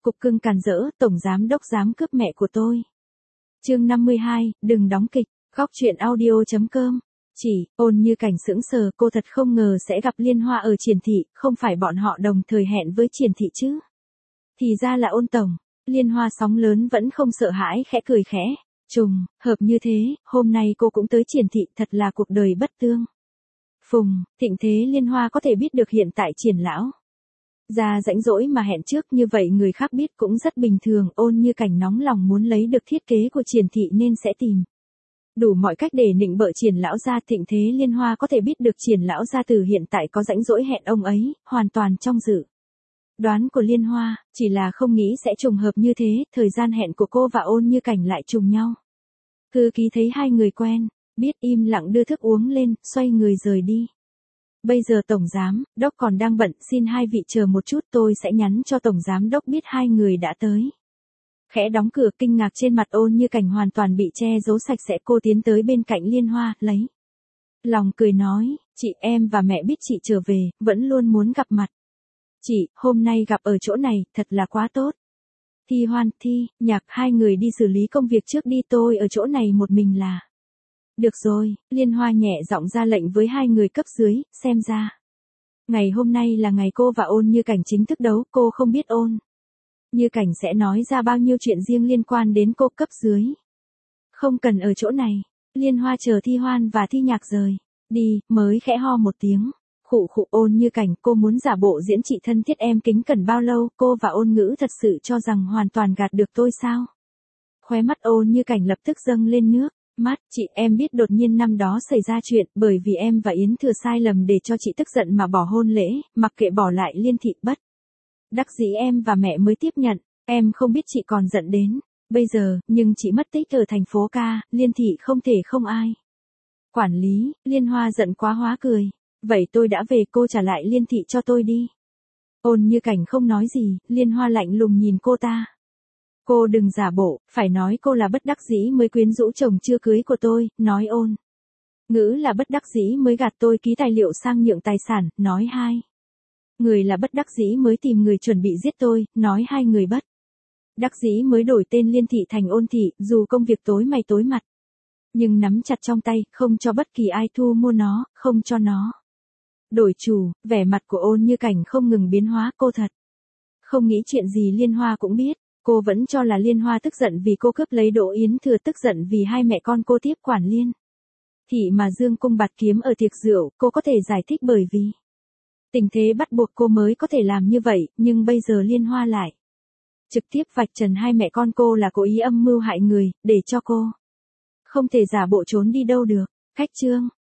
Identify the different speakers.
Speaker 1: cục cưng càn rỡ, tổng giám đốc dám cướp mẹ của tôi. Chương 52, đừng đóng kịch, khóc chuyện audio.com. Ôn Như Cảnh sững sờ, cô thật không ngờ sẽ gặp Liên Hoa ở Triển Thị, không phải bọn họ đồng thời hẹn với Triển Thị chứ. Thì ra là Ôn tổng. Liên Hoa sóng lớn vẫn không sợ hãi, khẽ cười khẽ. Trùng hợp như thế, hôm nay cô cũng tới Triển Thị, thật là cuộc đời bất tương. Phùng, thịnh thế Liên Hoa có thể biết được hiện tại Triển lão ra rãnh rỗi mà hẹn trước, như vậy người khác biết cũng rất bình thường. Ôn Như Cảnh nóng lòng muốn lấy được thiết kế của Triển Thị nên sẽ tìm đủ mọi cách để nịnh bợ Triển lão gia. Thịnh thế Liên Hoa có thể biết được Triển lão gia từ hiện tại có rãnh rỗi hẹn ông ấy, hoàn toàn trong dự đoán của Liên Hoa, chỉ là không nghĩ sẽ trùng hợp như thế. Thời gian hẹn của cô và Ôn Như Cảnh lại trùng nhau. Thư ký thấy hai người quen, biết im lặng đưa thức uống lên, xoay người rời đi. Bây giờ tổng giám đốc còn đang bận, xin hai vị chờ một chút, tôi sẽ nhắn cho tổng giám đốc biết hai người đã tới. Khẽ đóng cửa, kinh ngạc trên mặt Ôn Như Cảnh hoàn toàn bị che giấu sạch sẽ. Cô tiến tới bên cạnh Liên Hoa, lấy lòng cười nói, chị, em và mẹ biết chị trở về, vẫn luôn muốn gặp mặt chị, hôm nay gặp ở chỗ này, thật là quá tốt. Thi Hoan, Nhạc, hai người đi xử lý công việc trước đi, tôi ở chỗ này một mình là được rồi. Liên Hoa nhẹ giọng ra lệnh với hai người cấp dưới, xem ra ngày hôm nay là ngày cô và Ôn Như Cảnh chính thức đấu. Cô không biết Ôn Như Cảnh sẽ nói ra bao nhiêu chuyện riêng liên quan đến cô. Cấp dưới không cần ở chỗ này. Liên Hoa chờ Thi Hoan và Thi Nhạc rời đi, mới khẽ ho một tiếng. Khụ khụ. Ôn Như Cảnh, cô muốn giả bộ diễn chị thân thiết em kính cẩn bao lâu? Cô và Ôn Ngữ thật sự cho rằng hoàn toàn gạt được tôi sao? Khóe mắt Ôn Như Cảnh lập tức dâng lên nước mắt. Chị, em biết đột nhiên năm đó xảy ra chuyện, bởi vì em và Yến Thừa sai lầm để cho chị tức giận mà bỏ hôn lễ, mặc kệ bỏ lại Liên Thị, bất đắc dĩ em và mẹ mới tiếp nhận. Em không biết chị còn giận đến bây giờ, nhưng chị mất tích ở thành phố ca, Liên Thị không thể không ai quản lý. Liên Hoa giận quá hóa cười. Vậy tôi đã về, cô trả lại Liên Thị cho tôi đi. Ôn Như Cảnh không nói gì, Liên Hoa lạnh lùng nhìn cô ta. Cô đừng giả bộ, phải nói cô là bất đắc dĩ mới quyến rũ chồng chưa cưới của tôi, nói Ôn Ngữ là bất đắc dĩ mới gạt tôi ký tài liệu sang nhượng tài sản, nói hai người là bất đắc dĩ mới tìm người chuẩn bị giết tôi, nói hai người bất đắc dĩ mới đổi tên Liên Thị thành Ôn Thị, dù công việc tối mày tối mặt, nhưng nắm chặt trong tay, không cho bất kỳ ai thu mua nó, không cho nó đổi chủ. Vẻ mặt của Ôn Như Cảnh không ngừng biến hóa. Cô thật không nghĩ chuyện gì Liên Hoa cũng biết. Cô vẫn cho là Liên Hoa tức giận vì cô cướp lấy Đỗ Yến Thừa, tức giận vì hai mẹ con cô tiếp quản Liên Thị mà dương cung bạt kiếm ở tiệc rượu. Cô có thể giải thích bởi vì tình thế bắt buộc cô mới có thể làm như vậy, nhưng bây giờ Liên Hoa lại trực tiếp vạch trần hai mẹ con cô là cố ý âm mưu hại người, để cho cô không thể giả bộ trốn đi đâu được. Khách trương